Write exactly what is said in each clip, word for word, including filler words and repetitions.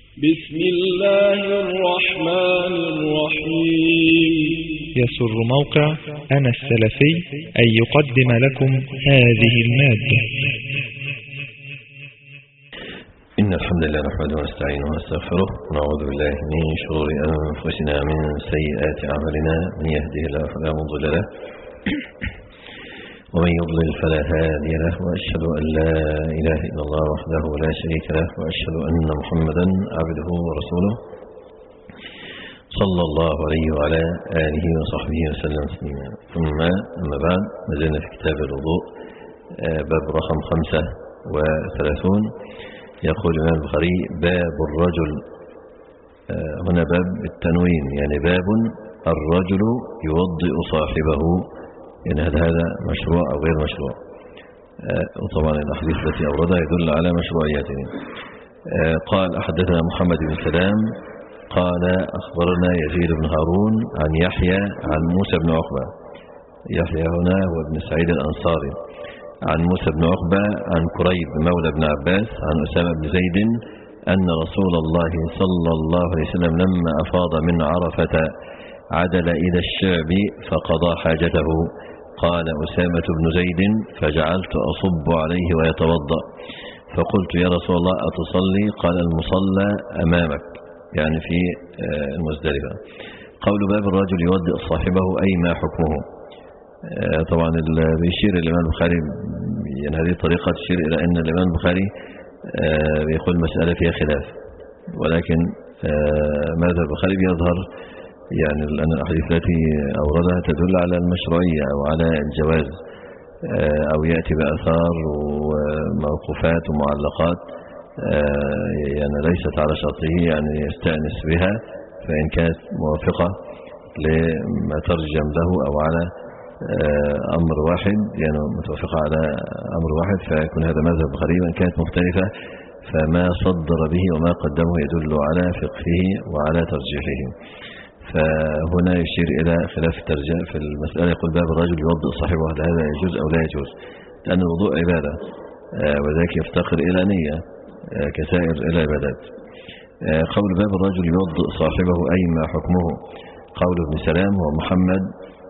بسم الله الرحمن الرحيم. يسر موقع أنا السلفي أن يقدم لكم هذه المادة. إن الحمد لله نحمده ونستعينه ونستغفره ونعوذ بالله من شرور أنفسنا من سيئات أعمالنا، من يهده الله فلا مضل له ومن يضلل فلا هادي له، وأشهد أن لا إله إلا الله وحده لا شريك له، وأشهد أن محمدا عبده ورسوله صلى الله عليه وعلى آله وصحبه وسلم تسليما. ثم أما بعد، ما زلنا في كتاب الوضوء باب رقم خمسة وثلاثون. يقول الإمام البخاري: باب الرجل، هنا باب التنوين، يعني باب الرجل يوضئ صاحبه، يعني هذا هذا مشروع أو غير مشروع. وطبعا الأحاديث التي أوردها يدل على مشروعيته. قال: أحدثنا محمد بن سلام قال: أخبرنا يزيد بن هارون عن يحيى عن موسى بن عقبة. يحيى هنا هو ابن سعيد الأنصاري. عن موسى بن عقبة عن كريب مولى بن عباس عن أسامة بن زيد أن رسول الله صلى الله عليه وسلم لما أفاض من عرفة عدل إلى الشعب فقضى حاجته. قال أسامة بن زيد: فجعلت أصب عليه ويتوضأ، فقلت: يا رسول الله أتصلي؟ قال: المصلى أمامك، يعني في المزدلفة. قول باب الرجل يودئ صاحبه، أي ما حكمه؟ طبعا بيشير الإمام البخاري، يعني هذه الطريقة تشير إلى أن الإمام البخاري بيقول مسألة فيها خلاف، ولكن ماذا البخاري بيظهر يعني أن الأحاديث التي أوردها تدل على المشروعية أو على الجواز، أو يأتي بآثار وموقوفات ومعلقات يعني ليست على شرطه، يعني يستأنس بها فإن كانت موافقة لما ترجم له أو على أمر واحد، يعني متوافقة على أمر واحد، فيكون هذا مذهب البخاري. وإن كانت مختلفة فما صدر به وما قدمه يدل على فقهه وعلى ترجيحه. فهنا يشير إلى خلاف الترجيح في المسألة. يقول: باب الرجل يوضئ صاحبه، هل هذا يجوز أو لا يجوز؟ لأن الوضوء عبادة، وذلك يفتقر إلى نية كسائر العبادات. قول باب الرجل يوضئ صاحبه، أي ما حكمه؟ قول ابن سلام هو محمد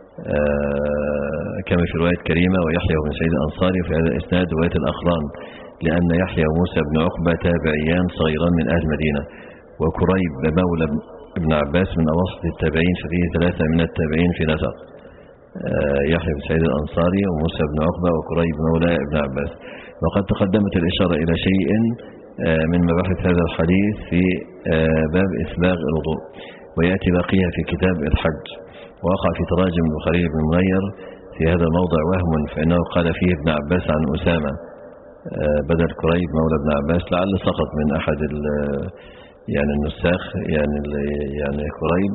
كما في رواية كريمة ويحيى بن سعيد الأنصاري، في هذا الإسناد رواية الأقران، لأن يحيى وموسى بن عقبة تابعيان صغيران من أهل المدينة، وكريب مولى ابن عباس من أوسط التابعين، ففيه ثلاثة من التابعين في نسق: يحيى بن سعيد الأنصاري وموسى بن عقبة وكريب مولى ابن عباس. وقد تقدمت الإشارة إلى شيء من مباحث هذا الحديث في باب إسباغ الوضوء، ويأتي بقيها في كتاب الحج. ووقع في تراجم البخاري بن منير في هذا الموضع وهم، فإنه قال فيه ابن عباس عن أسامة بدل كريب مولى ابن عباس، لعل سقط من أحد يعني النساخ، يعني يعني كريب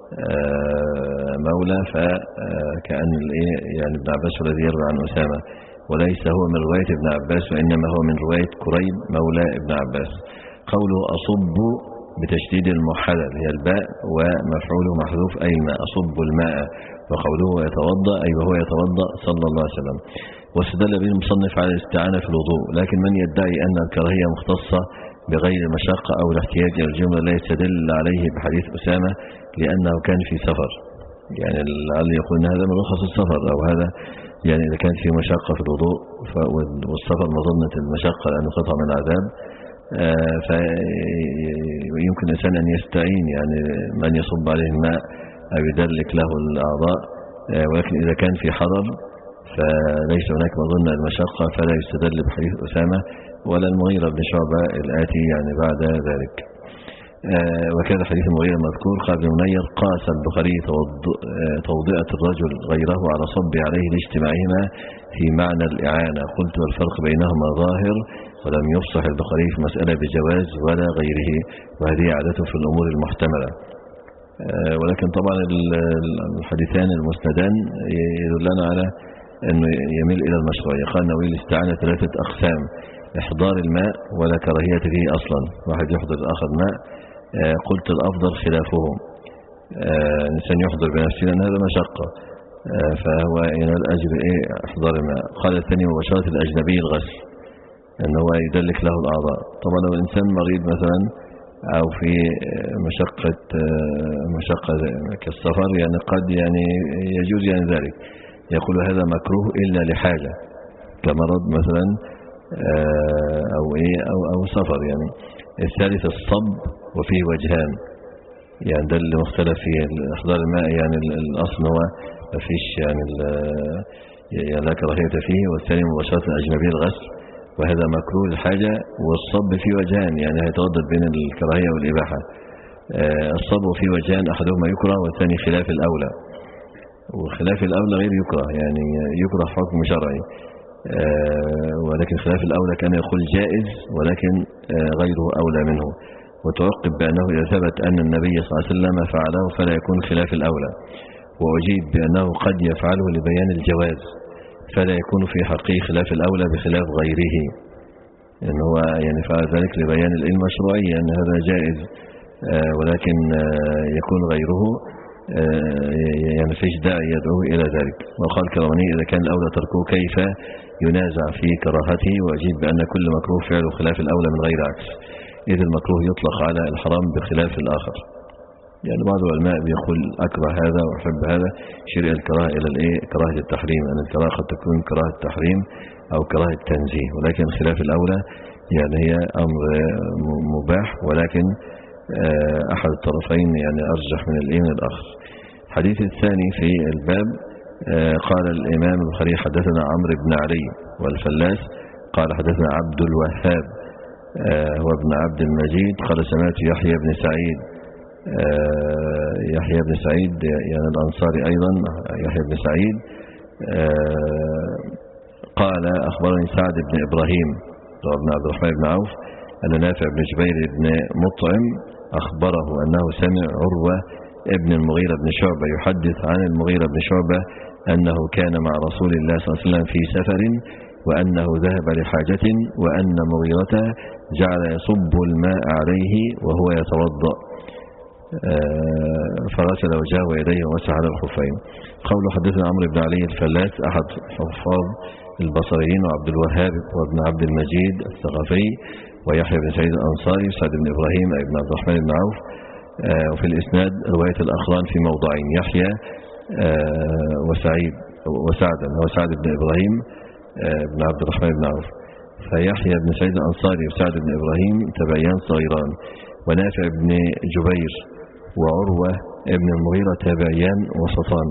مولى، فكأن يعني ابن عباس الذي يروي عن أسامة، وليس هو من رواية ابن عباس، وإنما هو من رواية كريب مولى ابن عباس. قوله أصب بتشديد الموحدة هي الباء ومفعوله محذوف، أي ما أصب الماء. وقوله يتوضأ، أي وهو يتوضأ صلى الله عليه وسلم. واستدل به المصنف على الاستعانة في الوضوء، لكن من يدعي أن الكراهية مختصة بغير المشقة أو الاحتياج إلى الجملة لا يستدل عليه بحديث أسامة، لأنه كان في سفر، يعني لعل يقول أن هذا من رخص السفر، أو هذا يعني إذا كان في مشقة في الوضوء، والسفر مظنة المشقة لأنه قطع من العذاب، فيمكن الإنسان أن يستعين، يعني من يصب عليه الماء أو يدلك له الأعضاء، ولكن إذا كان في حرر فليس هناك مظنة المشقة، فلا يستدل بحديث أسامة ولا المغيرة بن شعبة الآتي يعني بعد ذلك. وكذا حديث المغيرة المذكور. قال ابن منير: قاس البخاري توضئة الرجل غيره على صب عليه لاجتماعهما في معنى الإعانة. قلت: والفرق بينهما ظاهر، ولم يفصح البخاري في مسألة بجواز ولا غيره، وهذه عادته في الأمور المحتملة. ولكن طبعا الحديثان المسندان يدلنا على أنه يميل إلى المشروعية. قال النووي: الاستعانة ثلاثة أقسام: إحضار الماء ولا كراهية فيه أصلا، واحد يحضر الآخر ماء. قلت: الأفضل خلافهم، الإنسان يحضر بنفسه لأن هذا مشقة، فهو ينال أجر إيه إحضار الماء. قال الثاني: مباشرة الأجنبي الغسل، أنه يدلك له الأعضاء. طبعا لو الإنسان مريض مثلا أو في مشقة مشقة كالسفر يعني قد يعني يجوز يعني ذلك. يقول هذا مكروه إلا لحاجة كمرض مثلا أو إيه أو أو سفر يعني. الثالث الصب وفيه وجهان، يعني ده اللي مختلف في إحضار الماء، يعني الأصل هو ما فيش يعني يعني لا كراهية فيه، والثاني مباشرة الأجنبي الغسل وهذا مكروه الحاجة. والصب فيه وجهان يعني هيتردد بين الكراهية والإباحة. الصب فيه وجهان أحدهما يكره والثاني خلاف الأولى، وخلاف الأولى غير يكره، يعني يكره حكم شرعي ولكن خلاف الأولى كان يقول جائز ولكن غيره أولى منه. وتعقب بأنه إذا ثبت أن النبي صلى الله عليه وسلم فعله فلا يكون خلاف الأولى، وأجيب بأنه قد يفعله لبيان الجواز فلا يكون في حقه خلاف الأولى بخلاف غيره، إن هو يعني فعل ذلك لبيان المشروعية أن هذا جائز ولكن يكون غيره يعني فيش داعي يدعوه إلى ذلك. وقال كرماني إذا كان الأولى تركه كيف ينازع في كراهته، وأجيب بأن كل مكروه فعله خلاف الأولى من غير عكس، إذ المكروه يطلق على الحرام بخلاف الآخر. يعني بعض العلماء بيقول أكره هذا وأحب هذا، شرع الكراهة إلى الإيه كراهة التحريم، أن الكراهة قد تكون كراهة التحريم أو كراهة التنزيه، ولكن خلاف الأولى يعني هي أمر مباح ولكن أحد الطرفين يعني أرجح من الإيه من الآخر. الحديث الثاني في الباب قال الإمام البخاري حدثنا عمرو بن علي والفلاس قال حدثنا عبد الوهاب هو ابن عبد المجيد قال سمعت يحيى بن سعيد يحيى بن سعيد يعني الأنصاري أيضا يحيى بن سعيد قال أخبرني سعد بن إبراهيم بن عبد الرحمن بن عوف أن نافع بن جبير بن مطعم أخبره أنه سمع عروة ابن المغيرة بن شعبة يحدث عن المغيرة بن شعبة أنه كان مع رسول الله صلى الله عليه وسلم في سفر وأنه ذهب لحاجة وأن مغيرة جعل يصب الماء عليه وهو يتوضأ فغسل وجهه ويديه ومسح على الخفين. قوله حدثنا عمرو بن علي الفلاس أحد حفاظ البصريين وعبد الوهاب وابن عبد المجيد الثقفي ويحيى بن سعيد الأنصاري وسعد بن إبراهيم ابن عبد الرحمن بن عوف. وفي الإسناد رواية الأخران في موضعين يحيى وسعيد وسعدا هو سعد بن إبراهيم بن عبد الرحمن بن عوف، فيحيى بن سعيد الأنصاري وسعد بن إبراهيم تابعيان صغيران، ونافع بن جبير وعروة ابن المغيرة تابعيان وسطان،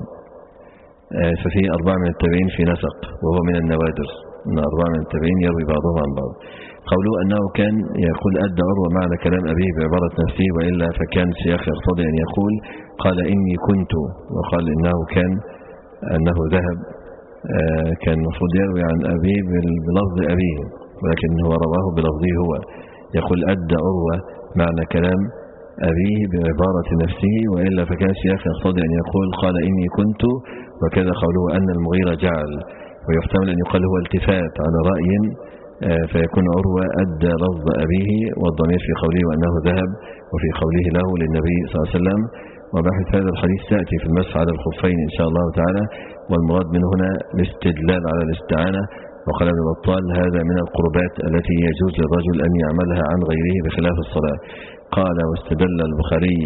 ففي أربعة من التابعين في نسق وهو من النوادر أن أربعة من التابعين يروي بعضهم عن بعض. قوله أنه كان يقول أدى عروة معنى كلام أبيه بعبارة نفسه وإلا فكان سياق يقتضي أن يقول قال إني كنت، وقال إنه كان أنه ذهب كان المفروض يروي عن أبيه بلفظ أبيه ولكن هو رواه بلفظه هو. يقول أدى عروة معنى كلام أبيه بعبارة نفسه وإلا فكان سياق يقتضي أن يقول قال إني كنت، وكذا قوله أن المغيرة جعل، ويحتمل أن يقال هو التفات على رأي فيكون عروة أدى لفظ أبيه والضمير في قوله وأنه ذهب وفي قوله له للنبي صلى الله عليه وسلم. وبحث هذا الحديث تأتي في المسح على الخفين إن شاء الله تعالى، والمراد من هنا الاستدلال على الاستعانة. وقال ابن بطال هذا من القربات التي يجوز للرجل أن يعملها عن غيره بخلاف الصلاة. قال واستدل البخاري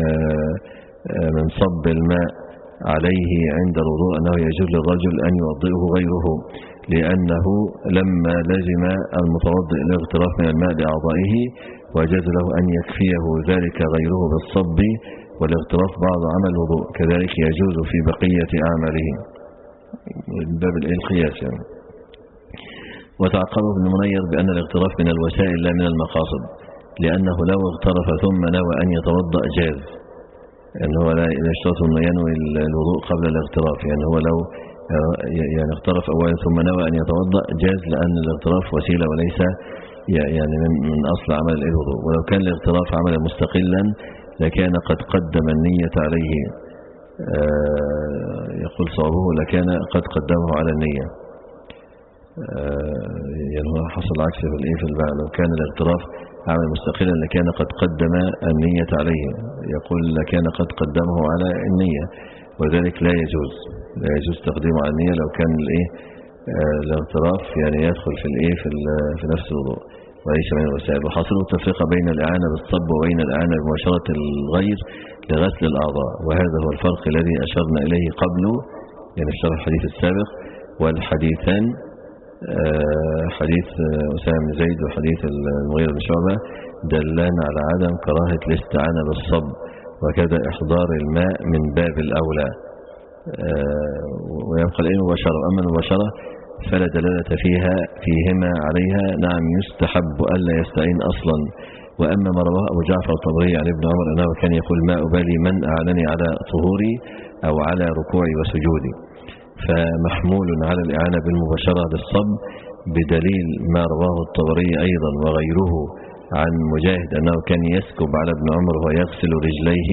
من صب الماء عليه عند الوضوء أنه يجوز للرجل أن يوضئه غيره، لأنه لما لزم المتوضئ الاغتراف من الماء لأعضائه وجاز له أن يكفيه ذلك غيره بالصب والاغتراف بعض عمل الوضوء، كذلك يجوز في بقية أعماله باب القياس يعني. وتعقبه ابن منير بأن الاغتراف من الوسائل لا من المقاصد، لأنه لو اغترف ثم نوى أن يتوضأ جاز، يعني هو لا يشترط أنه ينوي الوضوء قبل الاغتراف، يعني هو لو يعني اغترف أولا ثم نوى أن يتوضأ جاز، لأن الاغتراف وسيلة وليس يعني من, من أصل عمل الوضوء. ولو كان الاغتراف عملا مستقلا لكان قد قدم النية عليه، يقول صوابه لكان قد قدمه على النية، يعني هو حصل عكس في الايه في الباء، لو كان الاغتراف عمل مستقلا لكان قد قدم النية عليه، يقول لكان قد قدمه على النية، وذلك لا يجوز لا يجوز تقديمه على النية لو كان الايه الاغتراف يعني يدخل في الايه في, في نفس الوضوء. وليس بين الوسائل. وحاصل التفرقة بين الإعانة بالصب وبين الإعانة بمباشرة الغير لغسل الأعضاء، وهذا هو الفرق الذي أشرنا إليه قبل، يعني في شرح الحديث السابق. والحديثان حديث أسامة بن زيد وحديث المغيرة بن شعبة دلان على عدم كراهة الاستعانة بالصب، وكذا إحضار الماء من باب الأولى، ويبقى الإيه مباشرة. أما المباشرة فلا دلالة فيها فيهما عليها، نعم يستحب ألا يستعين أصلا. وأما ما رواه أبو جعفر الطبري عن ابن عمر أنه كان يقول ما أبالي من أعانني على طهوري أو على ركوعي وسجودي، فمحمول على الإعانة بالمباشرة للصب بدليل ما رواه الطبري أيضا وغيره عن مجاهد أنه كان يسكب على ابن عمر ويغسل رجليه،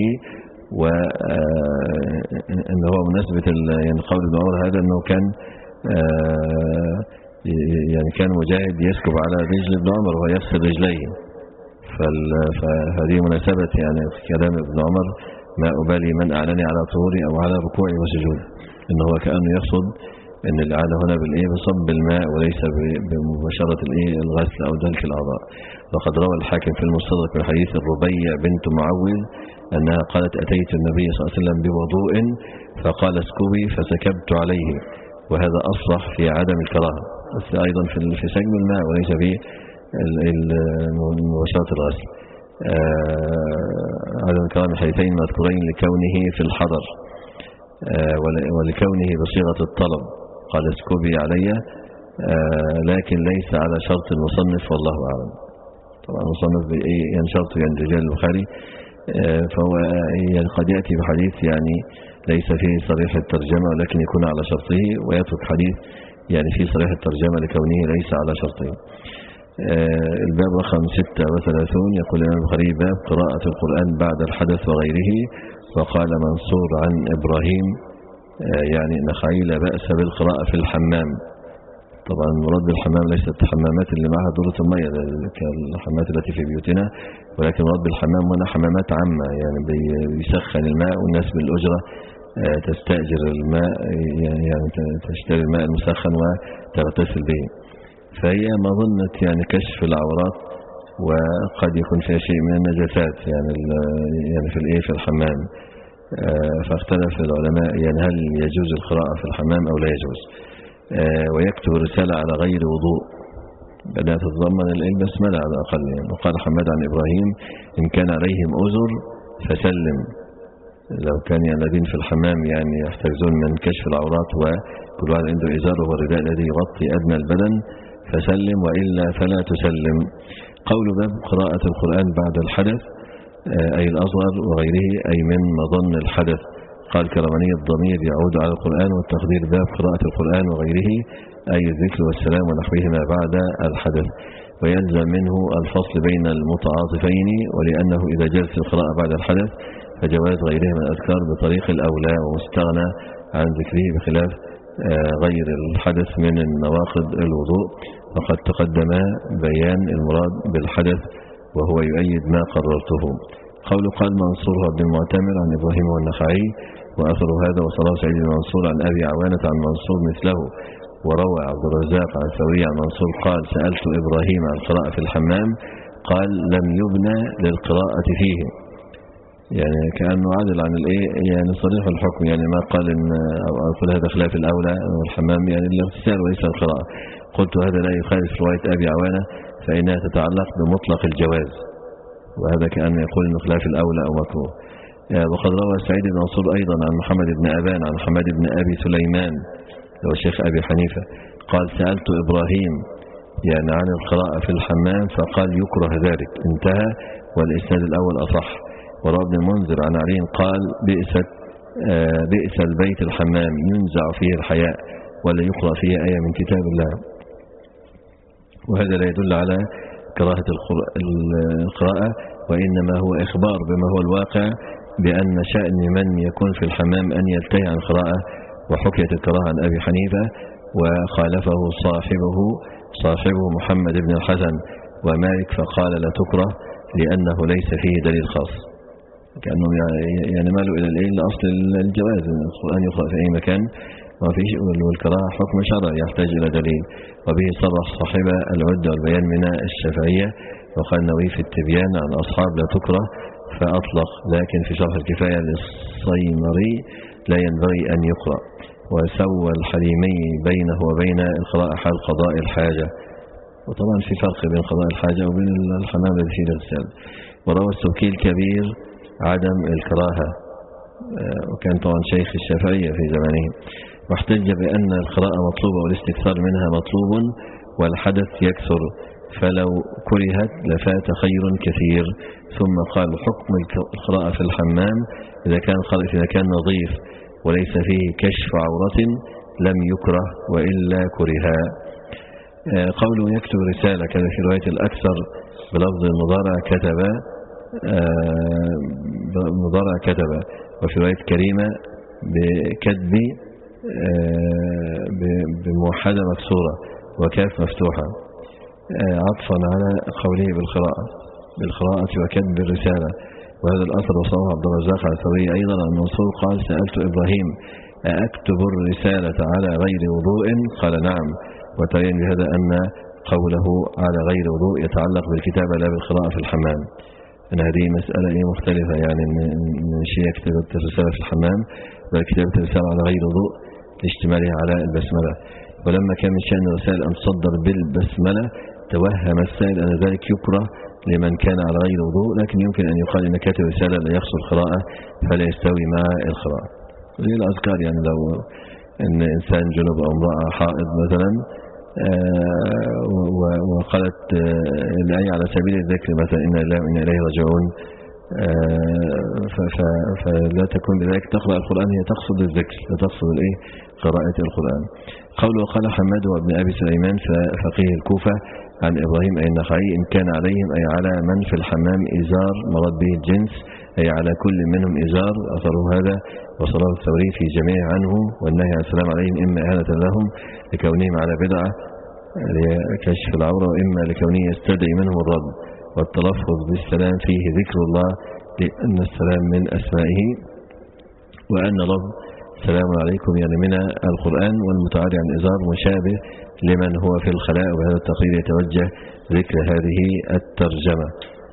وأنه هو مناسبة يعني قول ابن عمر هذا أنه كان يعني كان مجاهد يسكب على رجل ابن عمر ويغسل رجليه، فهذه مناسبة يعني كلام ابن عمر ما أبالي من أعلني على طهوري أو على ركوعي وسجودي، إنه هو كأنه يقصد أن الإعانة هنا بالإيه بصب الماء وليس بمباشرة الإيه الغسل أو دلك الأعضاء. وقد روى الحاكم في المستدرك من حديث الربيع بنت معوذ أنها قالت أتيت النبي صلى الله عليه وسلم بوضوء فقال اسكبي فسكبت عليه، وهذا أصرح في عدم الكراهة، بس أيضا في سكب الماء وليس في مباشرة الغسل. عدم الكراهة من حديثين مذكورين لكونه في الحضر ولكونه بصيغة الطلب، قال اسكبي علي، لكن ليس على شرط المصنف والله أعلم. طبعا المصنف يعني شرط يعني رجال البخاري، فهو يعني قد يأتي بحديث يعني ليس فيه صريح الترجمة ولكن يكون على شرطه، ويترك حديث يعني فيه صريح الترجمة لكونه ليس على شرطه. الباب رقم ستة وثلاثون يقول الإمام البخاري باب قراءة القرآن بعد الحدث وغيره. وقال منصور عن إبراهيم يعني نخعي لا بأس بالقراءة في الحمام. طبعا مراد بالحمام ليست الحمامات اللي معها دورة المية كالحمامات التي في بيوتنا، ولكن مراد بالحمام هنا حمامات عامة، يعني بيسخن الماء والناس بالأجرة تستأجر الماء، يعني تشتري الماء المسخن وتغتسل به. فهي مظنة يعني كشف العورات، وقد يكون فيها شيء من النجاسات يعني يعني في الايه في الحمام. فاختلف العلماء يعني هل يجوز القراءة في الحمام أو لا يجوز. ويكتب رسالة على غير وضوء بدأت تتضمن البسملة على الأقل يعني. وقال حماد عن إبراهيم إن كان عليهم أذر فسلم، لو كان يعني الذين في الحمام يعني يحتاجون من كشف العورات وكل واحد عنده إزار والرداء الذي يغطي أدنى البدن فسلم، وإلا فلا تسلم. قول باب قراءة القرآن بعد الحدث أي الأصغر وغيره أي من مظن الحدث. قال كرماني الضمير يعود على القرآن، والتقدير باب قراءة القرآن وغيره أي الذكر والسلام ونحوهما بعد الحدث. ويلزم منه الفصل بين المتعاطفين، ولأنه إذا جلس القراءة بعد الحدث فجواز غيره من الأذكار بطريق الأولى ومستغنى عن ذكره بخلاف غير الحدث من النواقض الوضوء. وقد تقدم بيان المراد بالحدث وهو يؤيد ما قررته. قول قال منصور بن المعتمر عن إبراهيم والنخعي وأثر هذا وصلاه سعيد بن منصور عن أبي عوانة عن منصور مثله. وروى عبد الرزاق عن ثوري عن منصور قال سألت إبراهيم عن القراءة في الحمام قال لم يبنى للقراءة فيه، يعني كأنه عادل عن الايه يعني صريح الحكم، يعني ما قال ان او اقول هذا خلاف الاولى والحمام يعني الاغتسال وليس القراءة. قلت هذا لا يخالف رواية ابي عوانة فانها تتعلق بمطلق الجواز، وهذا كأن يقول انه خلاف الاولى او مكروه. وقد روى سعيد بن منصور ايضا عن محمد بن ابان عن حماد بن ابي سليمان هو الشيخ ابي حنيفة قال سألت ابراهيم يعني عن القراءة في الحمام فقال يكره ذلك، انتهى، والاسناد الاول اصح. وروى ابن المنذر عن علي قال بئست بئس البيت الحمام ينزع فيه الحياء ولا يقرأ فيه آية من كتاب الله. وهذا لا يدل على كراهة القراءة، وإنما هو إخبار بما هو الواقع بأن شأن من يكون في الحمام أن يلتهي عن القراءة. وحكيت الكراهة عن أبي حنيفة وخالفه صاحبه صاحبه محمد بن الحسن ومالك فقال لا تكره لأنه ليس فيه دليل خاص، كأنهم يعني مالوا إلى الإيه لأصل الجواز، القرآن يقرأ في أي مكان وفيه والكراهة حكم شرعي يحتاج إلى دليل. وبه صرح صاحب العدة والبيان من الشافعية، وقال النووي في التبيان عن أصحاب لا تكره فأطلق، لكن في شرح الكفاية للصيمري لا ينبغي أن يقرأ. وسوى الحليمي بينه وبين القراءة حال قضاء الحاجة، وطبعا في فرق بين قضاء الحاجة وبين الحمام الذي فيه الاغتسال. وروى السبكي الكبير عدم الكراهة، وكان طبعا شيخ الشافعية في زمانه، واحتج بأن القراءة مطلوبة والاستكثار منها مطلوب والحدث يكثر، فلو كرهت لفات خير كثير. ثم قال حكم القراءة في الحمام إذا كان إذا كان نظيف وليس فيه كشف عورة لم يكره وإلا كرها. قوله يكتب رسالة كان في رواية الأكثر بلفظ المضارع كتب مضارع كتب، وفي رواية كريمة بكتب بموحدة مكسورة وكاف مفتوحة، عطفا على قوله بالقراءة بالقراءة وكتب الرسالة. وهذا الأثر وصوه عبد الرزاق على الثوري أيضا عن منصور قال سألت إبراهيم أكتب الرسالة على غير وضوء؟ قال نعم. وتبين بهذا أن قوله على غير وضوء يتعلق بالكتابة لا بالقراءة في الحمام، أن هذه مسألة مختلفة، يعني من شيء كتابة الرسالة في الحمام بل كتابة الرسالة على غير وضوء لاشتمالها على البسملة. ولما كان من شأن الرسائل أن تصدر بالبسملة توهم السائل أن ذلك يكره لمن كان على غير وضوء، لكن يمكن أن يقال إن كاتب رسالة لا يقصد القراءة فلا يستوي مع القراءة. هذه الأذكار يعني لو أن إنسان جنب أو امرأة حائض مثلا وقالت الآية على سبيل الذكر مثلا إن الله وإنا إليه راجعون، فلا تكون بذلك تقرأ القرآن، هي تقصد الذكر لا تقصد الإيه قراءة القرآن. قوله وقال حماد وابن أبي سليمان فقيه الكوفة عن إبراهيم أي النخعي إن كان عليهم أي على من في الحمام إزار مراد به الجنس أي على كل منهم إزار، أثره هذا وصلاه الثوري في جميع عنه، والنهي عن السلام عليهم إما إهانة لهم لكونهم على بدعة لكشف العورة، وإما لكونه يستدعي منهم الرد، والتلفظ بالسلام فيه ذكر الله لأن السلام من أسمائه، وأن لفظ السلام عليكم يعني من القرآن، والمتعاري عن إزار مشابه لمن هو في الخلاء. وبهذا التقرير يتوجه ذكر هذه الترجمة.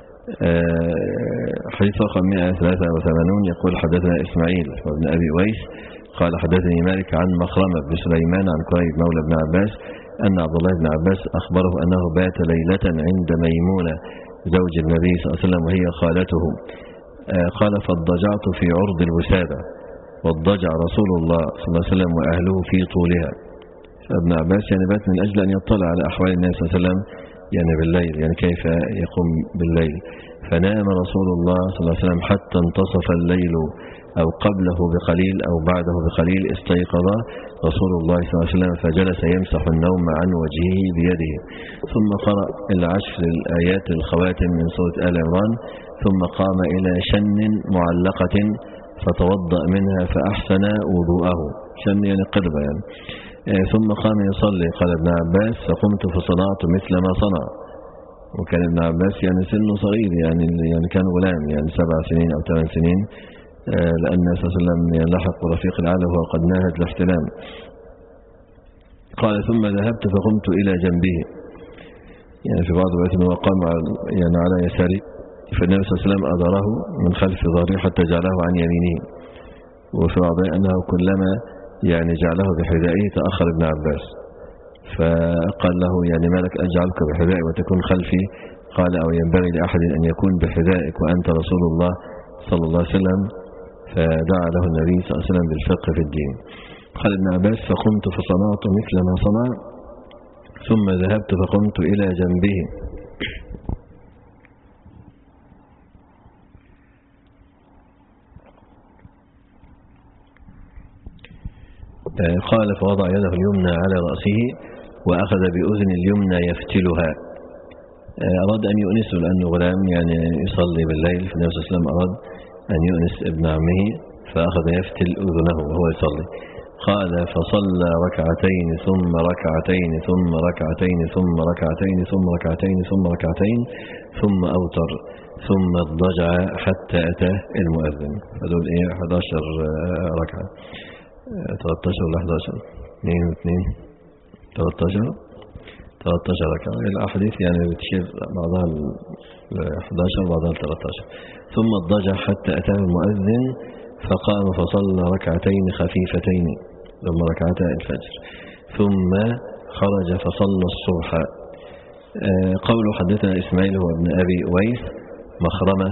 حديث رقم مئة وثلاثة وثمانين يقول حدثنا إسماعيل وابن أبي ويس قال حدثني مالك عن مخرمة بن سليمان عن قريب مولى بن عباس أن عبد الله بن عباس أخبره أنه بات ليلة عند ميمونة زوج النبي صلى الله عليه وسلم وهي خالته، قال فاضطجعت في عرض الوسادة، واضطجع رسول الله صلى الله عليه وسلم وأهله في طولها. فابن عباس يعني بات من أجل أن يطلع على أحوال الناس صلى الله عليه وسلم يعني بالليل، يعني كيف يقوم بالليل. فنام رسول الله صلى الله عليه وسلم حتى انتصف الليل أو قبله بقليل أو بعده بقليل، استيقظ رسول الله صلى الله عليه وسلم فجلس يمسح النوم عن وجهه بيده، ثم قرأ العشر الآيات الخواتم من سورة آل عمران، ثم قام إلى شن معلقة فتوضأ منها فأحسن وضوءه، شن يعني قربة يعني، ثم قام يصلي. قال ابن عباس فقمت فصنعت مثل ما صنع، وكان ابن عباس يعني سنه صغير يعني يعني كان غلام يعني سبع سنين أو ثمان سنين، لأن النبي صلى الله عليه وسلم لحق رفيق الأعلى وهو قد ناهد الاحتلام. قال ثم ذهبت فقمت إلى جنبه، يعني في بعض الوقت أنه قام يعني على يساري، فالنبي صلى الله عليه وسلم أداره من خلف ظهره حتى جعله عن يمينه، وفي بعض أنه كلما يعني جعله بحذائه تأخر ابن عباس، فقال له يعني ما لك أجعلك بحذائي وتكون خلفي؟ قال أو ينبغي لأحد أن يكون بحذائك وأنت رسول الله صلى الله عليه وسلم، فدعا له النبي صلى الله عليه وسلم بالفقه في الدين. قال ابن عباس فقمت فصنعت مثل ما صنع، ثم ذهبت فقمت إلى جنبه. قال فوضع يده اليمنى على رأسه وأخذ بأذن اليمنى يفتلها، أراد أن يؤنسه لأنه غلام يعني يصلي بالليل، فالنبي صلى الله عليه وسلم أراد أن يؤنس ابن عمه فأخذ يفتل أذنه وهو يصلي. قال فصلى ركعتين ثم ركعتين ثم ركعتين ثم ركعتين ثم ركعتين ثم ركعتين ثم أوتر ثم اضطجع حتى أتاه المؤذن، فدول إيه أحد عشر ركعة. ثلاثة عشر ولا أحد عشر؟ اثنين واثنين ثلاثة عشر ثلاثة عشر ركعة. الأحاديث يعني بتشير بعضها ل أحد عشر بعضها ل ثلاثة عشر. ثم اضطجع حتى أتاه المؤذن فقام فصلى ركعتين خفيفتين ثم ركعتا الفجر ثم خرج فصلى الصبح. قوله حدثنا إسماعيل هو ابن أبي أويس مخرمة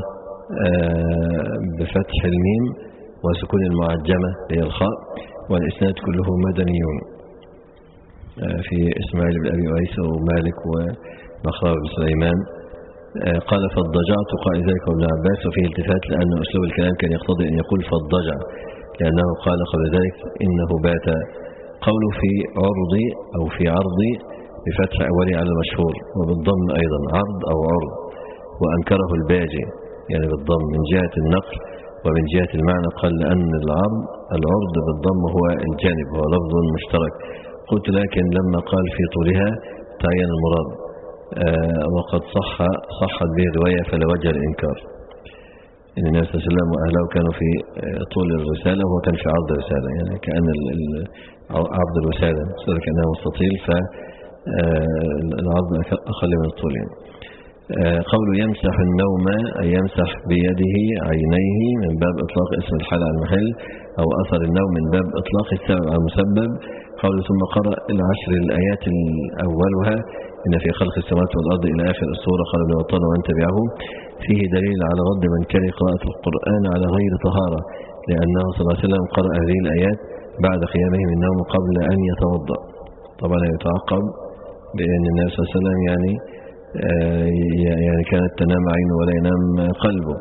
بفتح الميم وسكون المعجمة هي الخاء، والإسناد كله مدنيون في إسماعيل بن أبي أويس ومالك ومخرمة بن سليمان. قال فاضجعت قال ذلك ابن عباس، وفيه التفات لأن أسلوب الكلام كان يقتضي أن يقول فاضجع لأنه قال قبل ذلك إنه بات. قوله في عرضي أو في عرضي بفتح أولي على المشهور وبالضم أيضا عرض أو عرض، وأنكره الباجي يعني بالضم من جهة النقل ومن جهة المعنى. قال لأن العرض العرض بالضم هو الجانب هو لفظ مشترك. قلت لكن لما قال في طولها تعين المراد آه وقد صح صحت به رواية فلا وجه الإنكار. إن النبي صلى الله عليه وسلم وأهله كانوا في طول الرسالة وهو كان في عرض الرسالة، يعني كأن عرض الرسالة كأنها مستطيل فالعرض أقل من الطول. يعني قوله يمسح النوم أي يمسح بيده عينيه من باب إطلاق اسم الحال على المحل، أو أثر النوم من باب إطلاق السبب على المسبب. قوله ثم قرأ العشر الآيات الأولها إن في خلق السماوات والأرض إلى آخر السورة. قال ابن بطال ومن تبعه فيه دليل على رد من كره قراءة القرآن على غير طهارة، لأنه صلى الله عليه وسلم قرأ هذه الآيات بعد قيامه من النوم قبل أن يتوضأ. طبعا يتعقب بأن النبي صلى الله عليه وسلم يعني آه يعني كانت تنام عينه ولا ينام قلبه،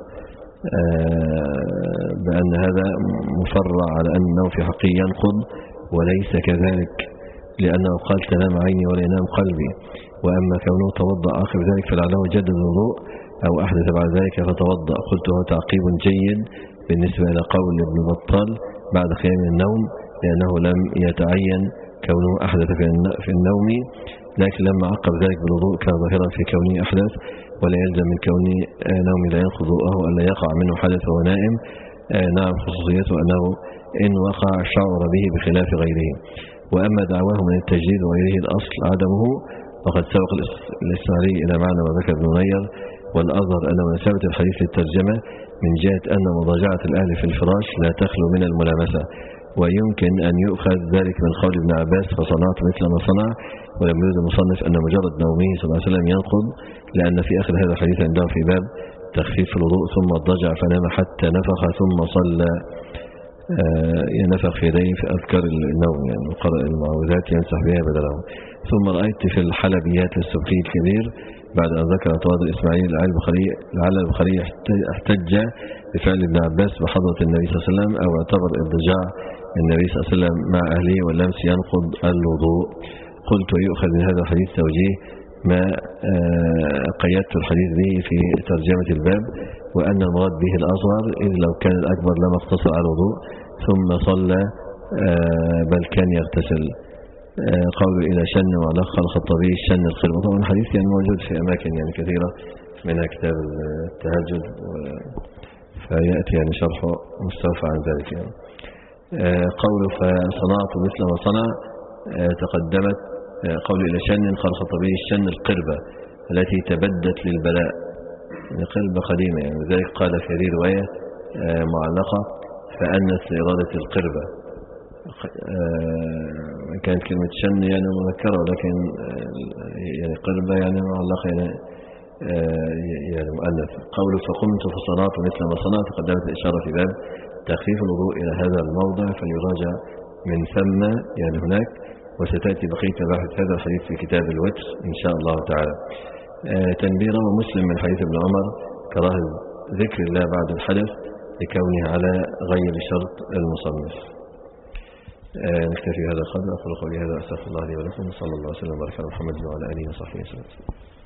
آه بأن هذا مفرع على أنه في حقه ينقض وليس كذلك، لأنه قال تنام عيني ولا ينام قلبي. وأما كونه توضأ آخر ذلك فلعله جدد الوضوء أو أحدث بعد ذلك فتوضأ. قلت هو تعقيب جيد بالنسبة إلى قول ابن بطال بعد قيام النوم، لأنه لم يتعين كونه أحدث في النوم، لكن لما عقب ذلك بالوضوء كان ظاهرا في كونه أحدث، ولا يلزم من كونه نوم لا ينقض وضوءه أن لا يقع منه حدث وهو نائم. نعم خصوصيته أنه إن وقع شعر به بخلاف غيره. وأما دعواه من التجديد وغيره الأصل عدمه وقد سبق الإسماعيلي إلى معنى ما ذكر ابن نير، والأظهر أن مناسبة الحديث للترجمة من جهة أن مضاجعة الأهل في الفراش لا تخلو من الملامسة، ويمكن أن يؤخذ ذلك من قول ابن عباس فصنعت مثل ما صنع، ولم يرد المصنف أن مجرد نومه صلى الله عليه وسلم ينقض، لأن في آخر هذا الحديث عندهم في باب تخفيف الوضوء ثم اضطجع فنام حتى نفخ ثم صلى آه ينفخ في يديه في أذكار النوم، يعني قرأ المعوذات يمسح بها بدله. ثم رأيت في الحلبيات السبكي الكبير بعد أن ذكر تواضع إسماعيل لعل البخاري احتج بفعل ابن عباس بحضرة النبي صلى الله عليه وسلم، أو اعتبر اضطجاع النبي صلى الله عليه وسلم مع أهله واللمس ينقض الوضوء. قلت ويؤخذ من هذا الحديث توجيه ما قيدت الحديث به في ترجمة الباب، وأن المراد به الأصغر، إذ لو كان الأكبر لما اقتصر على الوضوء ثم صلى بل كان يغتسل. قوله إلى شن وعلق الخطابي شن الخلوة. طبعا الحديث يعني موجود في أماكن يعني كثيرة منها كتاب التهجد، فيأتي يعني شرحه مستوفى عن ذلك. يعني قوله فصنعت مثل ما صنع تقدمت. قوله إلى شن قال الخطابي الشن القربة التي تبدت للبلاء، يعني قربة قديمة، يعني ذلك قال في هذه رواية معلقة فأنت لإرادة القربة. كانت كلمة شن يعني مذكرة، ولكن يعني قربة يعني معلقة يعني يعني مؤنث. قوله فقمت فصنعت مثل ما صنعت تقدمت الإشارة في باب تخفيف الوضوء إلى هذا الموضع، فليراجع من ثم يعني هناك، وستأتي بقية مباحث هذا الحديث في كتاب الوتر إن شاء الله تعالى. تنبيه ومسلم من حديث ابن عمر كراهة ذكر الله بعد الحدث لكونه على غير شرط المصنف. نكتفي هذا القدر. أقول قولي هذا أستغفر الله لي ولكم، صلى الله وسلم وبارك على محمد وعلى آله وصحبه وسلم.